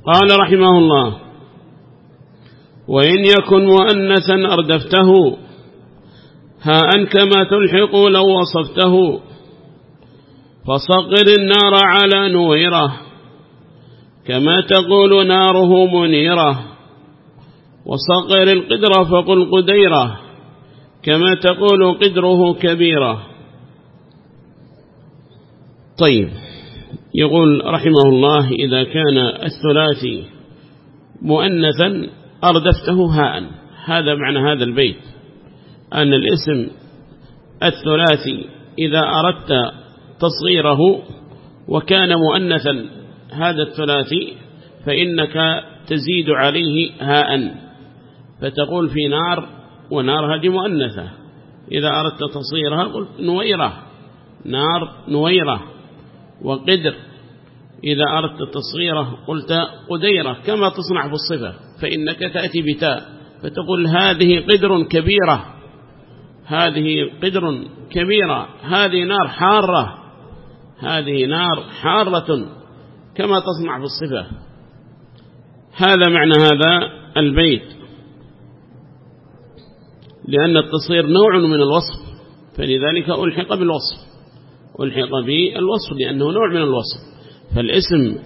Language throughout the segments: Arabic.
قال رحمه الله: وإن يكن مؤنثا أردفته هاء كما تلحق لو وصفته، فصغر النار على نويره كما تقول ناره منيرة، وصغر القدر فقل قديرة كما تقول قدره كبيرة. طيب، يقول رحمه الله: إذا كان الثلاثي مؤنثا أردفته هاء. هذا معنى هذا البيت، أن الاسم الثلاثي إذا أردت تصغيره وكان مؤنثا هذا الثلاثي فإنك تزيد عليه هاء، فتقول في نار، ونار هذه مؤنثة، إذا أردت تصغيرها قلت نويرة، نار نويرة. وقدر إذا أردت تصغيره قلت قديرة، كما تصنع في الصفة، فإنك تأتي بتاء فتقول هذه قدر كبيرة، هذه قدر كبيرة، هذه نار حارة، هذه نار حارة، كما تصنع في الصفة. هذا معنى هذا البيت، لأن التصغير نوع من الوصف، فلذلك ألحق بالوصف، ألحق بالوصف لأنه نوع من الوصف. فالاسم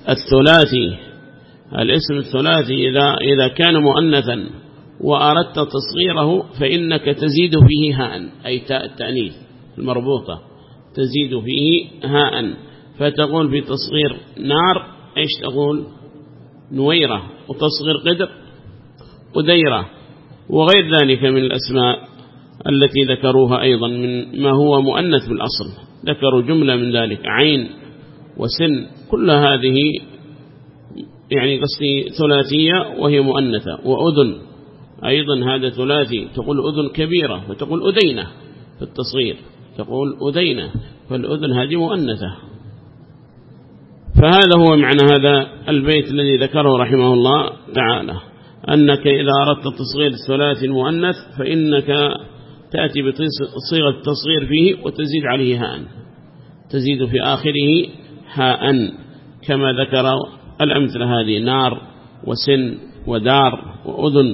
الثلاثي إذا كان مؤنثا وأردت تصغيره فإنك تزيد فيه هاء، أي تاء التأنيث المربوطة تزيد فيه هاء، فتقول في تصغير نار إيش تقول؟ نويرة. وتصغير قدر قديرة، وغير ذلك من الأسماء التي ذكروها أيضا من ما هو مؤنث بالأصل، ذكروا جملة من ذلك: عين وسن، كل هذه يعني قصدي ثلاثية وهي مؤنثة. وأذن أيضا هذا ثلاثي، تقول أذن كبيرة وتقول أذينة في التصغير، تقول أذينة، فالأذن هذه مؤنثة. فهذا هو معنى هذا البيت الذي ذكره رحمه الله تعالى، أنك إذا أردت تصغير الثلاثي المؤنث فإنك تأتي بصيغة التصغير فيه وتزيد عليه هاء، تزيد في آخره هاء، كما ذكر الأمثلة هذه: نار وسن ودار وأذن،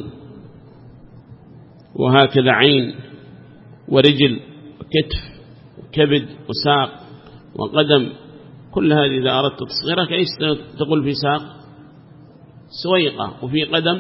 وهكذا عين ورجل وكتف وكبد وساق وقدم. كل هذه إذا أردت تصغيرها كيف تقول في ساق؟ سويقة، وفي قدم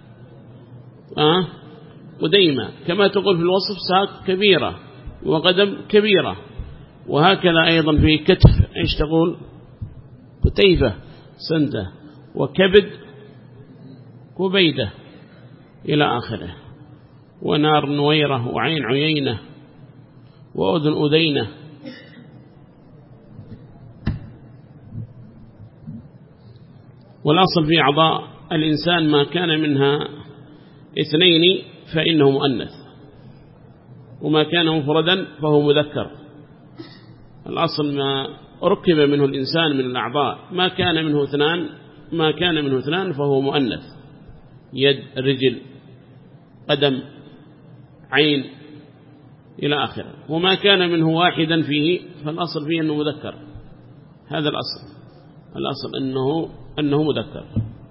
قديمة، كما تقول في الوصف ساق كبيرة وقدم كبيرة. وهكذا أيضا في كتف إيش تقول؟ كتيفة سنتة، وكبد كبيدة إلى آخره. ونار نويرة، وعين عيينة، وأذن أذينة. والأصل في أعضاء الإنسان ما كان منها اثنين فإنه مؤنث، وما كان مفردا فهو مذكر. الأصل ما ركب منه الإنسان من الأعضاء ما كان منه اثنان فهو مؤنث: يد، رجل، قدم، عين إلى آخره. وما كان منه واحدا فيه فالأصل فيه أنه مذكر. هذا الأصل أنه مذكر.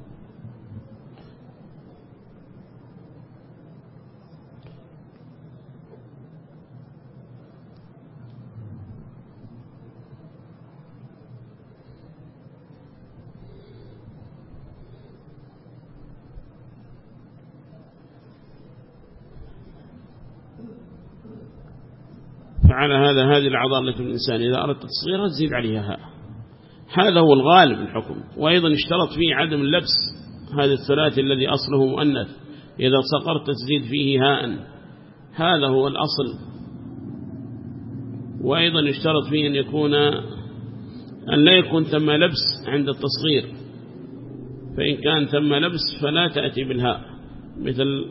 فعلى هذه الأعضاء التي الإنسان إذا أردت تصغيرها تزيد عليها هاء، هذا هو الغالب الحكم. وأيضا اشترط فيه عدم اللبس، هذا الثلاثي الذي أصله مؤنث إذا صغرت تزيد فيه هاء، هذا هو الأصل. وأيضا اشترط فيه أن لا يكون ثم لبس عند التصغير، فإن كان ثم لبس فلا تأتي بالهاء، مثل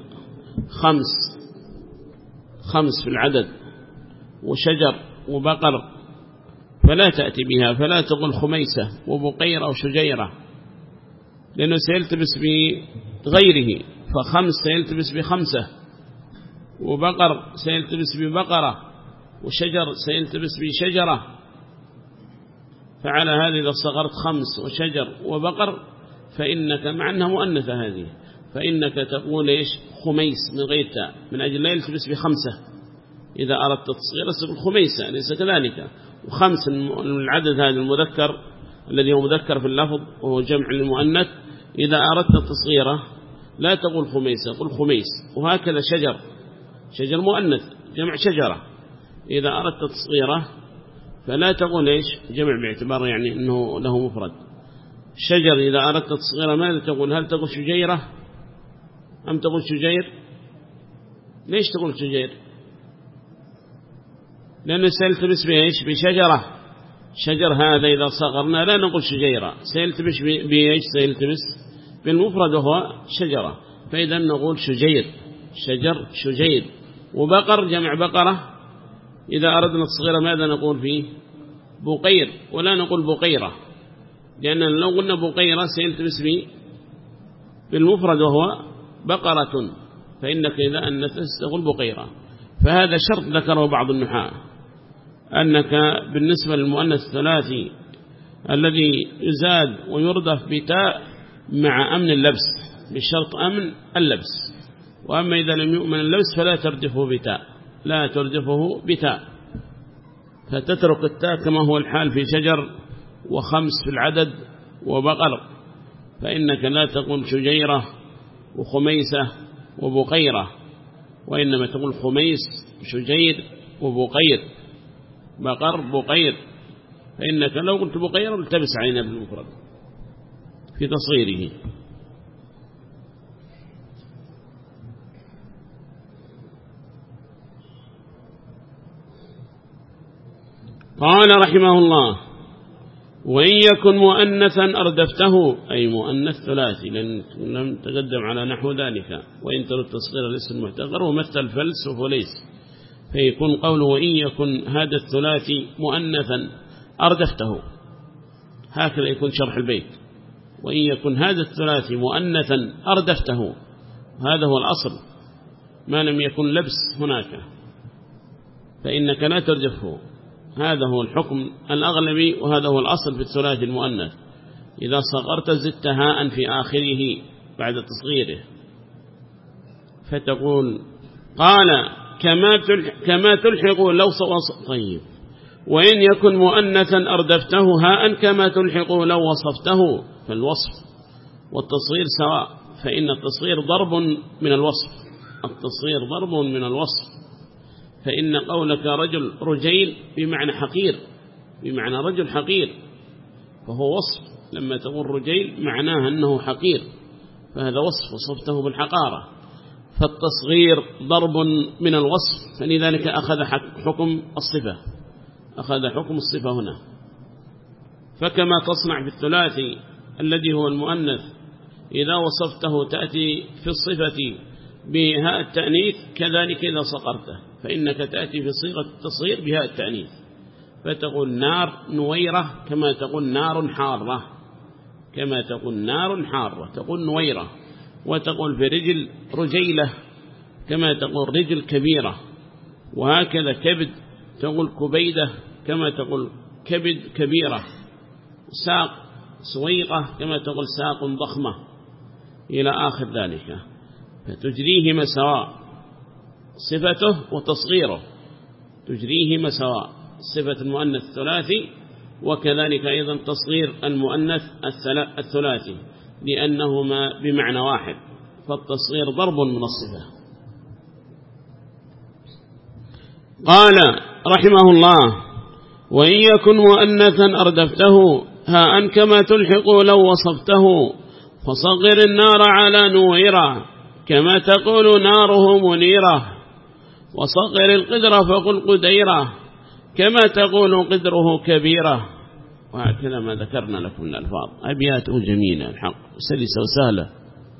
خمس في العدد، وشجر وبقر، فلا تأتي بها، فلا تقول خميسة وبقيرة وشجيرة، لأنه سيلتبس بغيره. فخمس سيلتبس بخمسة، وبقر سيلتبس ببقرة، وشجر سيلتبس بشجرة. فعلى هذا إذا صغرت خمس وشجر وبقر فإنك مع أنها مؤنثة هذه، فإنك تقول إيش خميس من غير تاء، من أجل لا يلتبس بخمسة. إذا أردت تصغير اسم الخميسة ليس كذلك. وخمس العدد هذا المذكر الذي هو مذكر في اللفظ وهو جمع للمؤنث، إذا أردت تصغيره لا تقول خميسة، قل خميس. وهكذا شجر مؤنث جمع شجرة، إذا أردت تصغيره فلا تقول إيش جمع باعتبار يعني أنه له مفرد. شجر إذا أردت تصغيره ماذا تقول؟ هل تقول شجيرة أم تقول شجير؟ ليش تقول شجير؟ لأنه سيلتبس بإيش بشجرة. شجر هذا إذا صغرنا لا نقول شجيرة، سيلتبس بإيش سيلتبس بالمفرد وهو شجرة، فإذا نقول شجير، شجر شجير. وبقر جمع بقرة إذا أردنا تصغير ماذا نقول فيه؟ بقير، ولا نقول بقيرة، لأن لو قلنا بقيرة سيلتبس بالمفرد وهو بقرة، فإنك إذا أنثت تقول بقيرة. فهذا شرط ذكره بعض النحاة، أنك بالنسبة للمؤنث الثلاثي الذي يزاد ويردف بتاء مع أمن اللبس، بشرط أمن اللبس. وأما إذا لم يؤمن اللبس فلا تردفه بتاء، لا تردفه بتاء، فتترك التاء كما هو الحال في شجر وخمس في العدد وبقر، فإنك لا تقول شجيرة وخميسة وبقيرة، وإنما تقول خميس شجير وبقير، بقر بقير، فإنك لو قلت بقير التبس علينا بالمفرد في تصغيره. قال رحمه الله: وإن يكن مؤنثا أردفته، أي مؤنث ثلاثي، لم تقدم على نحو ذلك. وإن ترد تصغير الاسم المحتقر ومثل فلس وفليس، فيكون قوله وإن يكن هذا الثلاثي مؤنثا أردفته، هكذا يكون شرح البيت. وإن يكن هذا الثلاثي مؤنثا أردفته، هذا هو الأصل، ما لم يكن لبس هناك فإنك لا تردفه، هذا هو الحكم الأغلبي، وهذا هو الأصل في الثلاثي المؤنث. إذا صغرت زدت هاء في آخره بعد تصغيره، فتقول قال كما تلحق لو طيب. وإن يكن مؤنثا أردفته هاء كما تلحق لو وصفته، فالوصف والتصغير سواء، فإن التصغير ضرب من الوصف، التصغير ضرب من الوصف. فإن قولك رجل رجيل بمعنى حقير، بمعنى رجل حقير، فهو وصف. لما تقول رجيل معناه أنه حقير، فهذا وصف وصفته بالحقارة. فالتصغير ضرب من الوصف، فلذلك أخذ حكم الصفة، أخذ حكم الصفة هنا. فكما تصنع في الثلاثي الذي هو المؤنث، إذا وصفته تأتي في الصفة بهاء التأنيث، كذلك إذا صغرته فإنك تأتي في صيغة التصغير بهاء التأنيث، فتقول نار نويرة كما تقول نار حارة، كما تقول نار حارة تقول نويرة. وتقول في رجل رجيلة كما تقول رجل كبيرة. وهكذا كبد تقول كبيدة كما تقول كبد كبيرة. ساق سويقة كما تقول ساق ضخمة، إلى آخر ذلك. فتجريهما سواء، صفته وتصغيره تجريهما سواء، صفة المؤنث الثلاثي وكذلك أيضا تصغير المؤنث الثلاثي، لأنهما بمعنى واحد، فالتصغير ضرب من الصفة. قال رحمه الله: وإن يكن مؤنثا أردفته هاء كما تلحق لو وصفته، فصغر النار على نويرة كما تقول ناره منيرة، وصغر القدر فقل قديرة كما تقول قدره كبيرة. وهكذا ما ذكرنا لكم من الألفاظ، أبياته جميلة الحق سلسة وسهلة.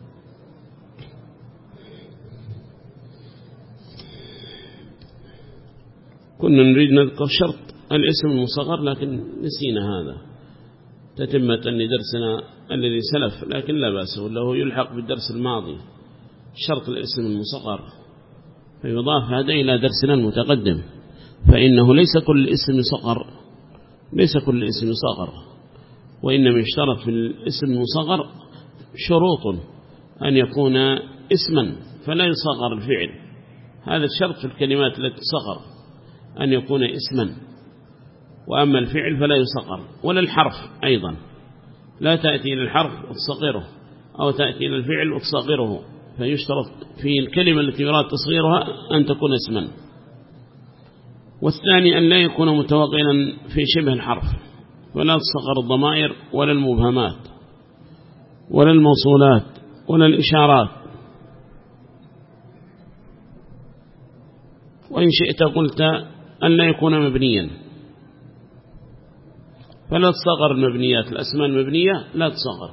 كنا نريد نذكر شرط الاسم المصغر لكن نسينا هذا تتمة لدرسنا الذي سلف، لكن لا بأس له يلحق بالدرس الماضي شرط الاسم المصغر، فيضاف هذا إلى درسنا المتقدم، فإنه ليس كل اسم صغر، ليس كل اسم صغر، وإنما يشترط في الاسم المصغر شروط أن يكون اسما فلا يصغر الفعل، هذا الشرط في الكلمات التي تصغر أن يكون اسما، وأما الفعل فلا يصغر. ولا الحرف أيضا، لا تأتي إلى الحرف وتصغره، أو تأتي إلى الفعل وتصغره، فيشترط في الكلمة التي يراد تصغيرها أن تكون اسما. والثاني أن لا يكون متوغلا في شبه الحرف، ولا تصغر الضمائر ولا المبهمات ولا الموصولات ولا الإشارات. وإن شئت قلت أن لا يكون مبنيا، فلا تصغر المبنيات، الأسماء المبنية لا تصغر.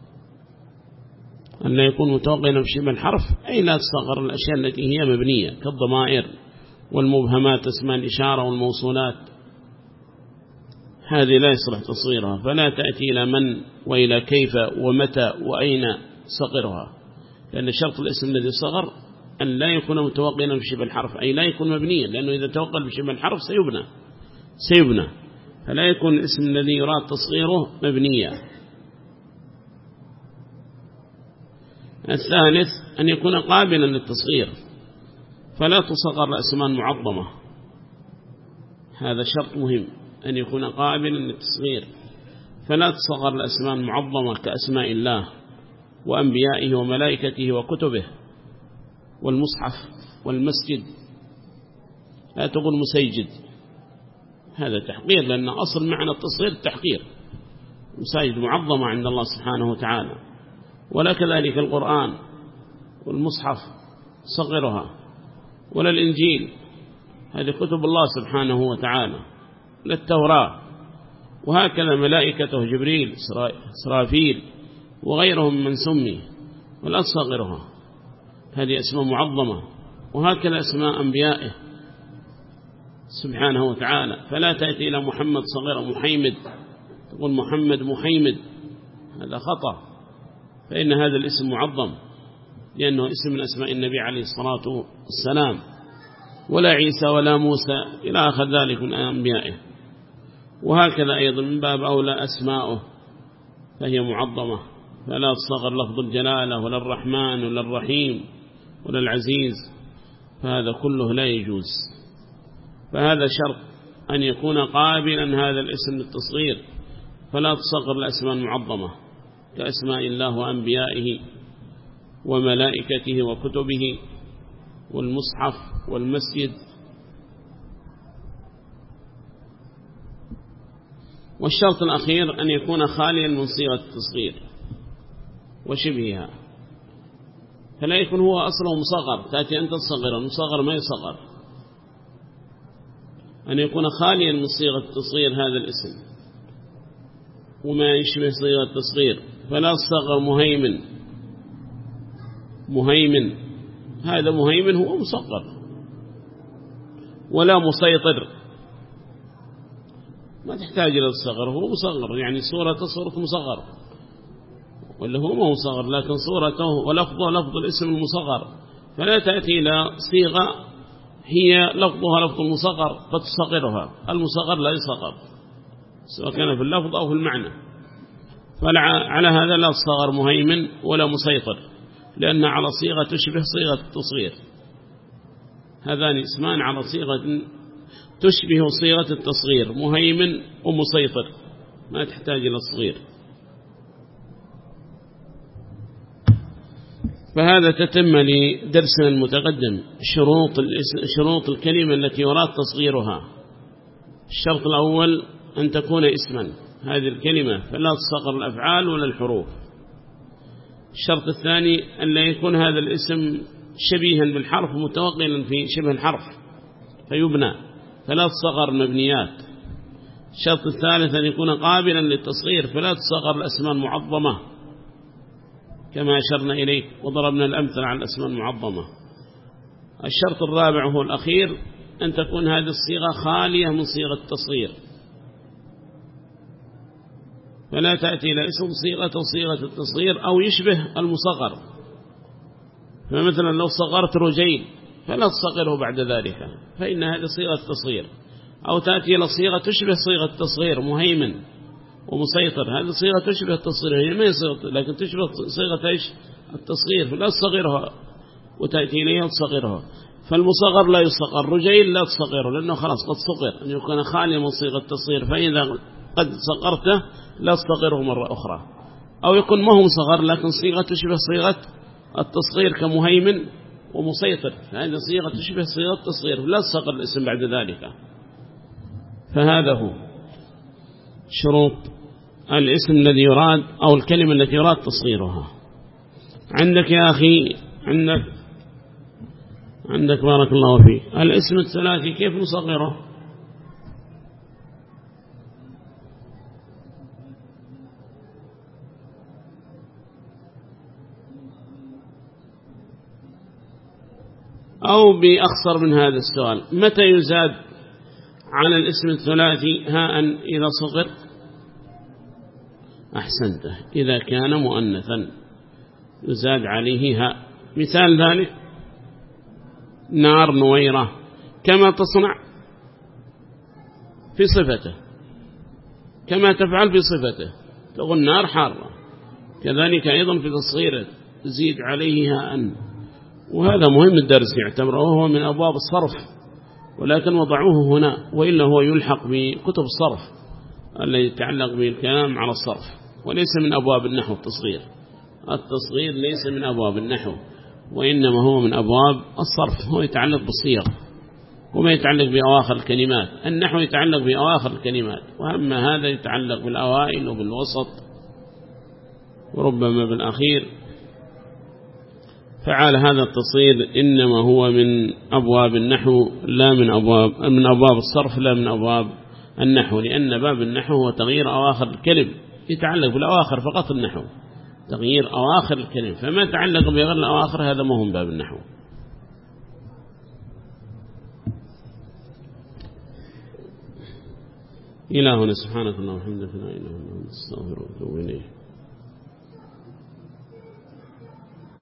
أن لا يكون متوغلا في شبه الحرف أي لا تصغر الأشياء التي هي مبنية كالضمائر والمبهمات، اسماء الإشارة والموصولات، هذه لا يصلح تصغيرها، فلا تأتي إلى من وإلى كيف ومتى وأين صغرها، لأن شرط الاسم الذي صغر أن لا يكون متوغلا في شبه الحرف، أي لا يكون مبنيا، لأنه إذا توغل في شبه الحرف سيبنى، فلا يكون الاسم الذي يراد تصغيره مبنيا. الثالث أن يكون قابلا للتصغير، فلا تصغر الأسماء المعظمة، هذا شرط مهم، أن يكون قابلا للتصغير، فلا تصغر الأسماء المعظمة كأسماء الله وأنبيائه وملائكته وكتبه والمصحف والمسجد، لا تقول مسيجد، هذا تحقير، لأن أصل معنى التصغير التحقير، مساجد معظمة عند الله سبحانه وتعالى. ولا كذلك القرآن والمصحف صغرها، ولا الإنجيل، هذه كتب الله سبحانه وتعالى، لا التوراة، وهكذا ملائكته جبريل إسرافيل وغيرهم من سمي، ولا تصغرها، هذه أسماء معظمة. وهكذا أسماء أنبيائه سبحانه وتعالى، فلا تأتي إلى محمد صغير محيمد تقول محمد محيمد، هذا خطأ، فإن هذا الاسم معظم لأنه اسم من أسماء النبي عليه الصلاة والسلام. ولا عيسى ولا موسى إلى آخر ذلك من أنبيائه. وهكذا أيضا من باب أولى أسماؤه فهي معظمة، فلا تصغر لفظ الجلالة ولا الرحمن ولا الرحيم ولا العزيز، فهذا كله لا يجوز. فهذا شرط أن يكون قابلا هذا الاسم للتصغير، فلا تصغر الأسماء المعظمة كأسماء الله وأنبيائه وملائكته وكتبه والمصحف والمسجد. والشرط الأخير أن يكون خاليا من صيغة التصغير وشبهها، فلا يكون هو أصله مصغر تأتي أنت تصغر، المصغر ما يصغر، أن يكون خاليا من صيغة التصغير هذا الاسم وما يشبه صيغة التصغير. فلا تصغر مهيمن، هذا مهيمن هو مصغر. ولا مسيطر، ما تحتاج إلى الصغر، هو مصغر، يعني صورته مصغر، ولا هو ما مصغر، لكن صورته ولفظه لفظ الاسم المصغر، فلا تأتي إلى صيغة هي لفظها لفظ المصغر فتصغرها، المصغر لا يصغر سواء كان في اللفظ أو في المعنى. فعلى هذا لا تصغر مهيمن ولا مسيطر، لأن على صيغة تشبه صيغة التصغير، هذان اسمان على صيغة تشبه صيغة التصغير، مهيمن ومسيطر، ما تحتاج إلى الصغير. فهذا تتم لدرسنا المتقدم شروط الكلمة التي يراد تصغيرها. الشرط الأول أن تكون اسما، هذه الكلمة فلا تصغر الأفعال ولا الحروف. الشرط الثاني أن لا يكون هذا الاسم شبيها بالحرف متوغلا في شبه الحرف فيبنى، فلا تصغر المبنيات. الشرط الثالث أن يكون قابلا للتصغير، فلا تصغر الأسماء المعظمة كما أشرنا إليه وضربنا الأمثل على الأسماء المعظمة. الشرط الرابع هو الأخير أن تكون هذه الصيغة خالية من صيغة التصغير، فلا تأتي إلى اسم صيغة التصغير أو يشبه المصغر. فمثلا لو صغرت رجيل فلا تصغره بعد ذلك، فإن هذه صيغة التصغير. أو تأتي إلى صيغة تشبه صيغة التصغير مهيمن ومسيطر، هذه صيغة تشبه التصغير، هي ما هي صيغة لكن تشبه صيغة إيش التصغير، فلا تصغرها وتأتي إليها وتصغرها. فالمصغر لا يصغر، رجيل لا تصغره لأنه خلاص قد صغر، أن يكون خالي من صيغة التصغير، فإذا قد صغرته لا تصغره مرة أخرى. أو يكون ما هو صغر لكن صيغة تشبه صيغة التصغير كمهيمن ومسيطر، هذه صيغة تشبه صيغة التصغير لا تصغر الاسم بعد ذلك. فهذا هو شروط الاسم الذي يراد أو الكلمة التي يراد تصغيرها. عندك يا أخي عندك بارك الله فيك الاسم الثلاثي كيف نصغره؟ أو بأخصر من هذا السؤال، متى يزاد على الاسم الثلاثي هاء إذا صغر؟ أحسنته، إذا كان مؤنثا يزاد عليه هاء. مثال ذلك نار نويرة، كما تصنع في صفته، كما تفعل في صفته، تقول نار حارة، كذلك أيضا في تصغيره تزيد عليه هاء. وهذا مهم الدرس يعتبره، وهو من أبواب الصرف، ولكن وضعوه هنا، وإلا هو يلحق بكتب الصرف التي يتعلق بالكلام على الصرف، وليس من أبواب النحو. التصغير ليس من أبواب النحو، وإنما هو من أبواب الصرف، هو يتعلق بالصيغ وما يتعلق بأواخر الكلمات. النحو يتعلق بأواخر الكلمات، وأما هذا يتعلق بالأوائل وبالوسط وربما بالأخير. فعال هذا التصغير إنما هو من أبواب النحو لا من أبواب الصرف، لا من أبواب النحو، لأن باب النحو هو تغيير أواخر الكلم، يتعلق بالأواخر فقط النحو، تغيير أواخر الكلم، فما تعلق بغير الأواخر هذا ما هو من باب النحو. إلهنا سبحانك اللهم وبحمدك لا إله إلا أنت، نستغفرك ونتوب إليك.